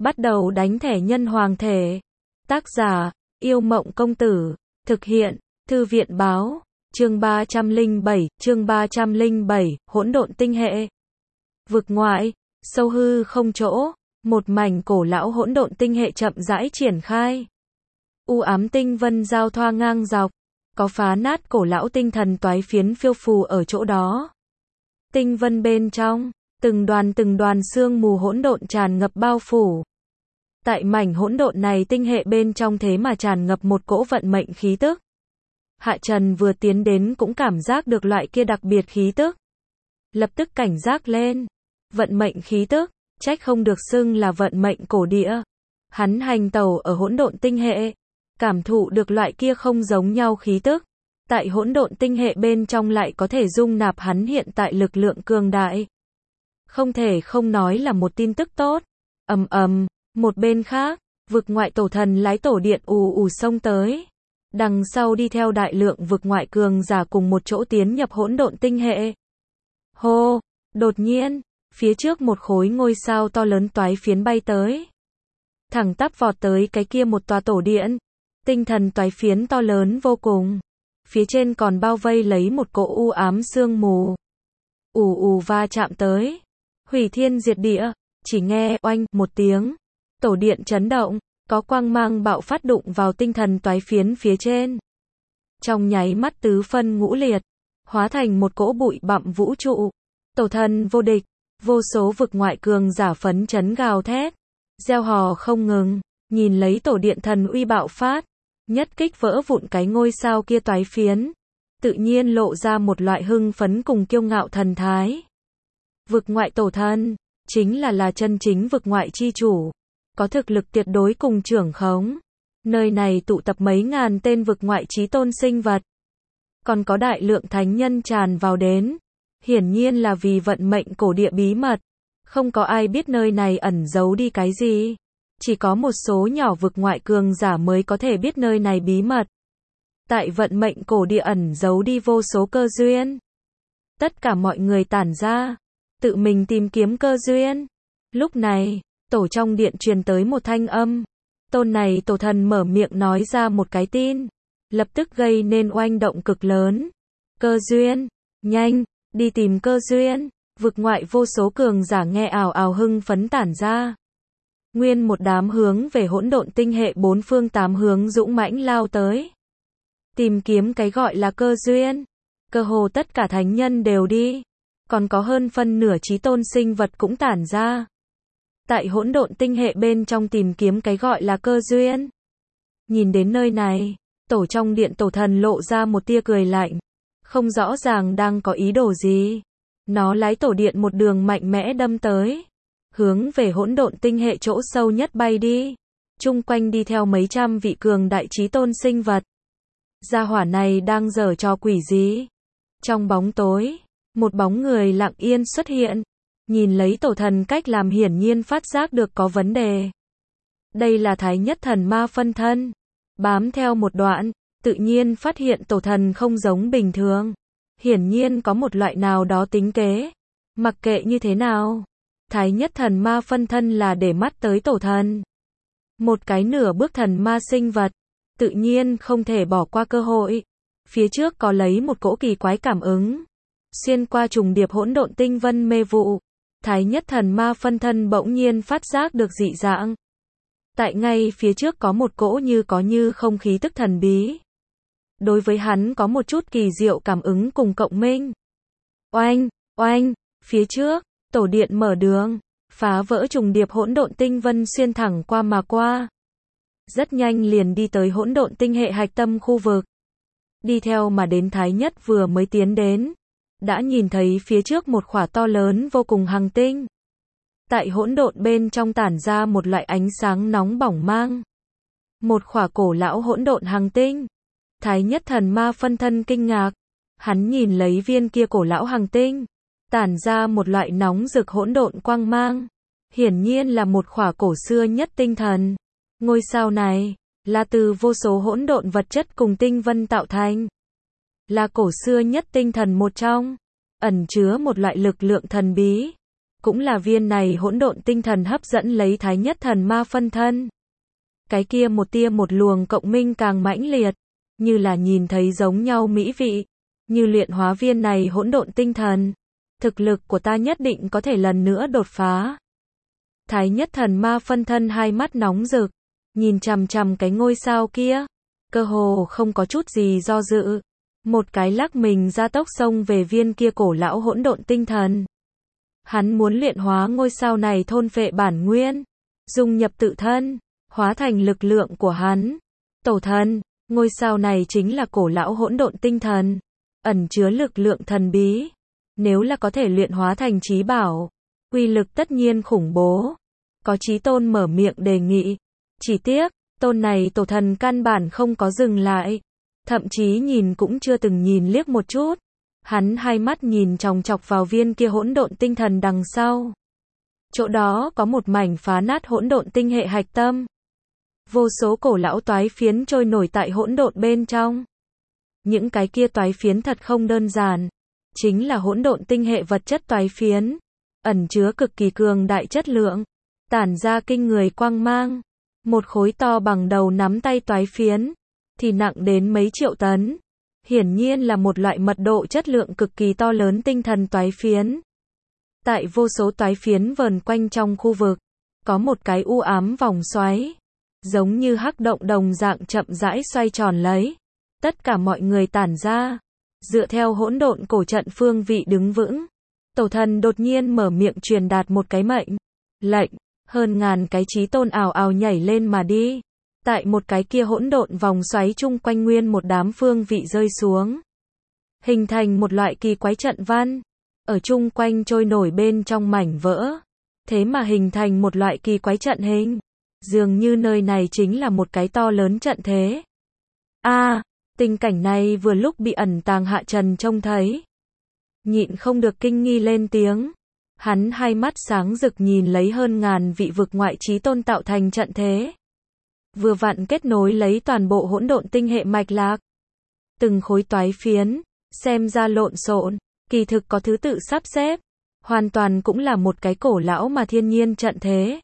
Bắt đầu đánh thẻ nhân hoàng thể. Tác giả, Yêu Mộng Công Tử. Thực hiện, Thư viện Báo. Chương 307, Hỗn độn tinh hệ. Vực ngoại, sâu hư không chỗ, một mảnh cổ lão hỗn độn tinh hệ chậm rãi triển khai. U ám tinh vân giao thoa ngang dọc, có phá nát cổ lão tinh thần toái phiến phiêu phù ở chỗ đó. Tinh vân bên trong, từng đoàn sương mù hỗn độn tràn ngập bao phủ. Tại mảnh hỗn độn này tinh hệ bên trong thế mà tràn ngập một cỗ vận mệnh khí tức. Hạ Trần vừa tiến đến cũng cảm giác được loại kia đặc biệt khí tức. Lập tức cảnh giác lên. Vận mệnh khí tức, trách không được xưng là vận mệnh cổ địa. Hắn hành tẩu ở hỗn độn tinh hệ, cảm thụ được loại kia không giống nhau khí tức. Tại hỗn độn tinh hệ bên trong lại có thể dung nạp hắn hiện tại lực lượng cường đại. Không thể không nói là một tin tức tốt. Một bên khác, vực ngoại tổ thần lái tổ điện ù ù xông tới. Đằng sau đi theo đại lượng vực ngoại cường giả cùng một chỗ tiến nhập hỗn độn tinh hệ. Hô, đột nhiên, phía trước một khối ngôi sao to lớn toái phiến bay tới. Thẳng tắp vọt tới cái kia một tòa tổ điện. Tinh thần toái phiến to lớn vô cùng. Phía trên còn bao vây lấy một cỗ u ám sương mù. Ù ù va chạm tới. Hủy thiên diệt địa, chỉ nghe oanh một tiếng. Tổ điện chấn động, có quang mang bạo phát đụng vào tinh thần toái phiến phía trên. Trong nháy mắt tứ phân ngũ liệt, hóa thành một cỗ bụi bặm vũ trụ. Tổ thần vô địch, vô số vực ngoại cường giả phấn chấn gào thét, reo hò không ngừng, nhìn lấy tổ điện thần uy bạo phát, nhất kích vỡ vụn cái ngôi sao kia toái phiến, tự nhiên lộ ra một loại hưng phấn cùng kiêu ngạo thần thái. Vực ngoại tổ thần, chính là chân chính vực ngoại chi chủ, có thực lực tuyệt đối cùng trưởng khống. Nơi này tụ tập mấy ngàn tên vực ngoại chí tôn sinh vật. Còn có đại lượng thánh nhân tràn vào đến. Hiển nhiên là vì vận mệnh cổ địa bí mật. Không có ai biết nơi này ẩn giấu đi cái gì. Chỉ có một số nhỏ vực ngoại cường giả mới có thể biết nơi này bí mật. Tại vận mệnh cổ địa ẩn giấu đi vô số cơ duyên. Tất cả mọi người tản ra, tự mình tìm kiếm cơ duyên. Lúc này, tổ trong điện truyền tới một thanh âm. Tôn này tổ thần mở miệng nói ra một cái tin, lập tức gây nên oanh động cực lớn. Cơ duyên, nhanh, đi tìm cơ duyên. Vực ngoại vô số cường giả nghe ào ào hưng phấn tản ra. Nguyên một đám hướng về hỗn độn tinh hệ bốn phương tám hướng dũng mãnh lao tới. Tìm kiếm cái gọi là cơ duyên. Cơ hồ tất cả thánh nhân đều đi. Còn có hơn phân nửa chí tôn sinh vật cũng tản ra. Tại hỗn độn tinh hệ bên trong tìm kiếm cái gọi là cơ duyên. Nhìn đến nơi này, tổ trong điện tổ thần lộ ra một tia cười lạnh. Không rõ ràng đang có ý đồ gì. Nó lái tổ điện một đường mạnh mẽ đâm tới. Hướng về hỗn độn tinh hệ chỗ sâu nhất bay đi. Chung quanh đi theo mấy trăm vị cường đại chí tôn sinh vật. Gia hỏa này đang giở trò quỷ gì? Trong bóng tối, một bóng người lặng yên xuất hiện. Nhìn lấy tổ thần cách làm hiển nhiên phát giác được có vấn đề. Đây là thái nhất thần ma phân thân. Bám theo một đoạn, tự nhiên phát hiện tổ thần không giống bình thường. Hiển nhiên có một loại nào đó tính kế. Mặc kệ như thế nào, thái nhất thần ma phân thân là để mắt tới tổ thần. Một cái nửa bước thần ma sinh vật, tự nhiên không thể bỏ qua cơ hội. Phía trước có lấy một cỗ kỳ quái cảm ứng. Xuyên qua trùng điệp hỗn độn tinh vân mê vụ. Thái nhất thần ma phân thân bỗng nhiên phát giác được dị dạng. Tại ngay phía trước có một cỗ như không khí tức thần bí. Đối với hắn có một chút kỳ diệu cảm ứng cùng cộng minh. Oanh, oanh, phía trước, tổ điện mở đường, phá vỡ trùng điệp hỗn độn tinh vân xuyên thẳng qua mà qua. Rất nhanh liền đi tới hỗn độn tinh hệ hạch tâm khu vực. Đi theo mà đến thái nhất vừa mới tiến đến. Đã nhìn thấy phía trước một khỏa to lớn vô cùng hành tinh. Tại hỗn độn bên trong tản ra một loại ánh sáng nóng bỏng mang. Một khỏa cổ lão hỗn độn hành tinh. Thái nhất thần ma phân thân kinh ngạc. Hắn nhìn lấy viên kia cổ lão hành tinh. Tản ra một loại nóng rực hỗn độn quang mang. Hiển nhiên là một khỏa cổ xưa nhất tinh thần. Ngôi sao này, là từ vô số hỗn độn vật chất cùng tinh vân tạo thành. Là cổ xưa nhất tinh thần một trong, ẩn chứa một loại lực lượng thần bí. cũng là viên này hỗn độn tinh thần hấp dẫn lấy Thái Nhất Thần Ma phân thân. Cái kia một tia một luồng cộng minh càng mãnh liệt, như là nhìn thấy giống nhau mỹ vị, như luyện hóa viên này hỗn độn tinh thần. Thực lực của ta nhất định có thể lần nữa đột phá. Thái Nhất Thần Ma phân thân hai mắt nóng rực, nhìn chằm chằm cái ngôi sao kia, cơ hồ không có chút gì do dự, một cái lắc mình ra tốc xông về viên kia cổ lão hỗn độn tinh thần. Hắn muốn luyện hóa ngôi sao này thôn phệ bản nguyên, dung nhập tự thân, hóa thành lực lượng của hắn. Tổ thần, ngôi sao này chính là cổ lão hỗn độn tinh thần, ẩn chứa lực lượng thần bí. Nếu là có thể luyện hóa thành chí bảo, uy lực tất nhiên khủng bố. Có chí tôn mở miệng đề nghị. Chỉ tiếc, tôn này tổ thần căn bản không có dừng lại. Thậm chí nhìn cũng chưa từng nhìn liếc một chút. Hắn hai mắt nhìn chòng chọc vào viên kia hỗn độn tinh thần đằng sau. Chỗ đó có một mảnh phá nát hỗn độn tinh hệ hạch tâm. Vô số cổ lão toái phiến trôi nổi tại hỗn độn bên trong. Những cái kia toái phiến thật không đơn giản. Chính là hỗn độn tinh hệ vật chất toái phiến. Ẩn chứa cực kỳ cường đại chất lượng. Tản ra kinh người quang mang. Một khối to bằng đầu nắm tay toái phiến. Thì nặng đến mấy triệu tấn. Hiển nhiên là một loại mật độ chất lượng cực kỳ to lớn tinh thần toái phiến. Tại vô số toái phiến vờn quanh trong khu vực, có một cái u ám vòng xoáy, giống như hắc động đồng dạng chậm rãi xoay tròn lấy. Tất cả mọi người tản ra, dựa theo hỗn độn cổ trận phương vị đứng vững. Tổ thần đột nhiên mở miệng truyền đạt một cái mệnh lệnh, hơn ngàn cái chí tôn ào ào nhảy lên mà đi. Tại một cái kia hỗn độn vòng xoáy chung quanh nguyên một đám phương vị rơi xuống, hình thành một loại kỳ quái trận văn, ở chung quanh trôi nổi bên trong mảnh vỡ, thế mà hình thành một loại kỳ quái trận hình, dường như nơi này chính là một cái to lớn trận thế. Tình cảnh này vừa lúc bị ẩn tàng Hạ Trần trông thấy, nhịn không được kinh nghi lên tiếng. Hắn hai mắt sáng rực nhìn lấy hơn ngàn vị vực ngoại chí tôn tạo thành trận thế. Vừa vặn kết nối lấy toàn bộ hỗn độn tinh hệ mạch lạc. Từng khối toái phiến, xem ra lộn xộn, kỳ thực có thứ tự sắp xếp. Hoàn toàn cũng là một cái cổ lão mà thiên nhiên trận thế.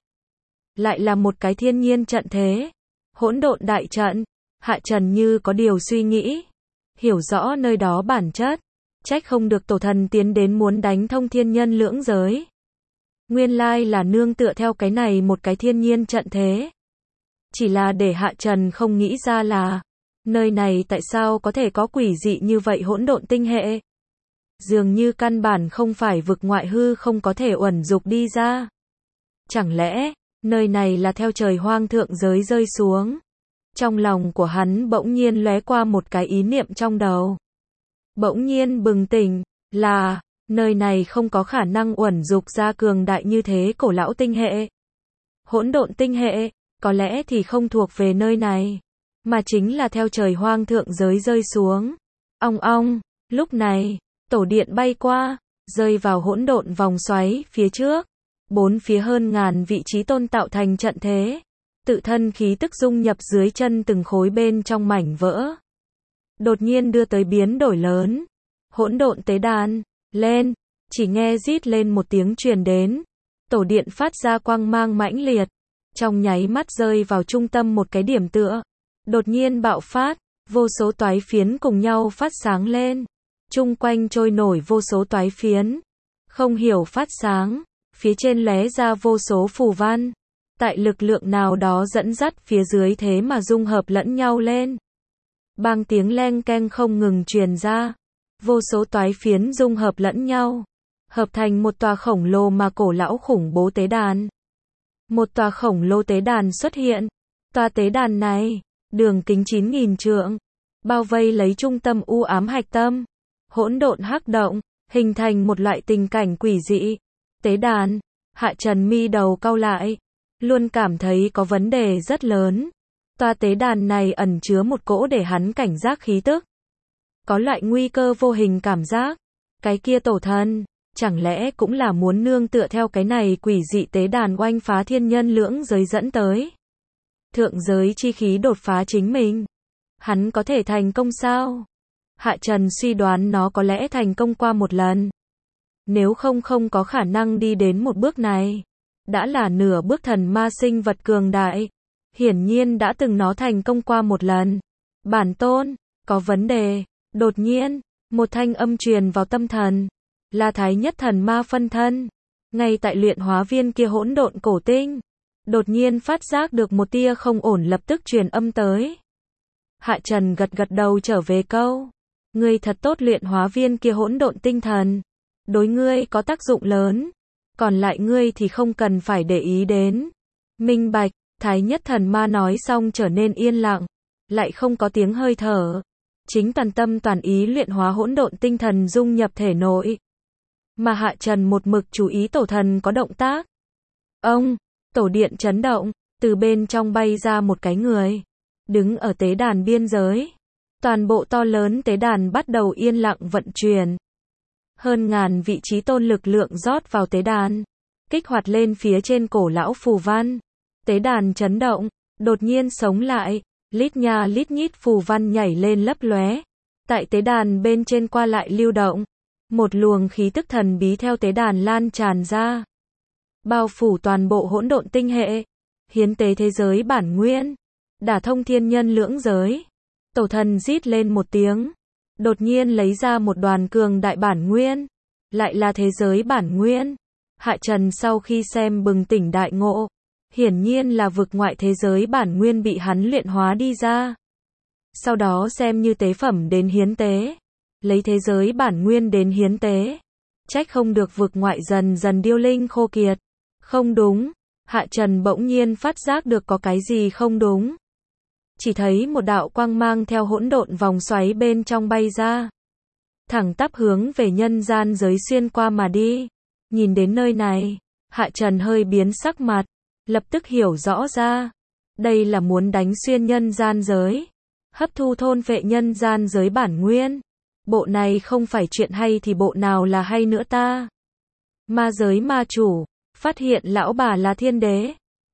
Lại là một cái thiên nhiên trận thế. Hỗn độn đại trận. Hạ Trần như có điều suy nghĩ. Hiểu rõ nơi đó bản chất. Trách không được tổ thần tiến đến muốn đánh thông thiên nhân lưỡng giới. Nguyên lai là nương tựa theo cái này một cái thiên nhiên trận thế. Chỉ là để Hạ Trần không nghĩ ra là, nơi này tại sao có thể có quỷ dị như vậy hỗn độn tinh hệ. Dường như căn bản không phải vực ngoại hư không có thể uẩn dục đi ra. Chẳng lẽ, nơi này là theo trời hoang thượng giới rơi xuống. Trong lòng của hắn bỗng nhiên lóe qua một cái ý niệm trong đầu. Bỗng nhiên bừng tỉnh, là, nơi này không có khả năng uẩn dục ra cường đại như thế cổ lão tinh hệ. Hỗn độn tinh hệ, có lẽ thì không thuộc về nơi này, mà chính là theo trời hoang thượng giới rơi xuống. Ong ong, lúc này, tổ điện bay qua, rơi vào hỗn độn vòng xoáy phía trước. Bốn phía hơn ngàn vị chí tôn tạo thành trận thế. Tự thân khí tức dung nhập dưới chân từng khối bên trong mảnh vỡ. Đột nhiên đưa tới biến đổi lớn. Hỗn độn tế đàn, lên, chỉ nghe rít lên một tiếng truyền đến. Tổ điện phát ra quang mang mãnh liệt. Trong nháy mắt rơi vào trung tâm một cái điểm tựa. Đột nhiên bạo phát, vô số toái phiến cùng nhau phát sáng lên. Chung quanh trôi nổi vô số toái phiến. Không hiểu phát sáng, phía trên lóe ra vô số phù văn. Tại lực lượng nào đó dẫn dắt phía dưới thế mà dung hợp lẫn nhau lên. Bang tiếng leng keng không ngừng truyền ra. Vô số toái phiến dung hợp lẫn nhau. Hợp thành một tòa khổng lồ mà cổ lão khủng bố tế đàn. Một tòa khổng lồ tế đàn xuất hiện. Tòa tế đàn này, đường kính 9.000 trượng. Bao vây lấy trung tâm u ám hạch tâm. Hỗn độn hắc động, hình thành một loại tình cảnh quỷ dị. Tế đàn, Hạ Trần mi đầu cau lại. Luôn cảm thấy có vấn đề rất lớn. Tòa tế đàn này ẩn chứa một cỗ để hắn cảnh giác khí tức. Có loại nguy cơ vô hình cảm giác. Cái kia tổ thần, chẳng lẽ cũng là muốn nương tựa theo cái này quỷ dị tế đàn oanh phá thiên nhân lưỡng giới dẫn tới. Thượng giới chi khí đột phá chính mình. Hắn có thể thành công sao? Hạ Trần suy đoán nó có lẽ thành công qua một lần. nếu không không có khả năng đi đến một bước này. Đã là nửa bước thần ma sinh vật cường đại, hiển nhiên đã từng nó thành công qua một lần. Bản tôn, có vấn đề. Đột nhiên, một thanh âm truyền vào tâm thần, là Thái Nhất Thần Ma phân thân. Ngay tại luyện hóa viên kia hỗn độn cổ tinh, đột nhiên phát giác được một tia không ổn, lập tức truyền âm tới. Hạ Trần gật gật đầu trở về câu, ngươi thật tốt, luyện hóa viên kia hỗn độn tinh thần, đối ngươi có tác dụng lớn, còn lại ngươi thì không cần phải để ý đến. Minh bạch. Thái Nhất Thần Ma nói xong trở nên yên lặng, lại không có tiếng hơi thở, chính toàn tâm toàn ý luyện hóa hỗn độn tinh thần dung nhập thể nội. Mà Hạ Trần một mực chú ý tổ thần có động tác. Ông, tổ điện chấn động, từ bên trong bay ra một cái người, đứng ở tế đàn biên giới. Toàn bộ to lớn tế đàn bắt đầu yên lặng vận chuyển. Hơn ngàn vị trí tôn lực lượng rót vào tế đàn, kích hoạt lên phía trên cổ lão phù văn. Tế đàn chấn động, đột nhiên sống lại, lít nha lít nhít phù văn nhảy lên lấp lóe, tại tế đàn bên trên qua lại lưu động. Một luồng khí tức thần bí theo tế đàn lan tràn ra, bao phủ toàn bộ hỗn độn tinh hệ, hiến tế thế giới bản nguyên, đả thông thiên nhân lưỡng giới. Tổ thần rít lên một tiếng, đột nhiên lấy ra một đoàn cường đại bản nguyên, lại là thế giới bản nguyên. Hạ Trần sau khi xem bừng tỉnh đại ngộ, hiển nhiên là vực ngoại thế giới bản nguyên bị hắn luyện hóa đi ra, sau đó xem như tế phẩm đến hiến tế, lấy thế giới bản nguyên đến hiến tế. Trách không được vực ngoại dần dần điêu linh khô kiệt. Không đúng, Hạ Trần bỗng nhiên phát giác được có cái gì không đúng. Chỉ thấy một đạo quang mang theo hỗn độn vòng xoáy bên trong bay ra, thẳng tắp hướng về nhân gian giới xuyên qua mà đi. Nhìn đến nơi này, Hạ Trần hơi biến sắc mặt, lập tức hiểu rõ ra, đây là muốn đánh xuyên nhân gian giới, hấp thu thôn phệ nhân gian giới bản nguyên. Bộ này không phải chuyện hay thì bộ nào là hay nữa ta? Ma giới ma chủ, phát hiện lão bà là thiên đế,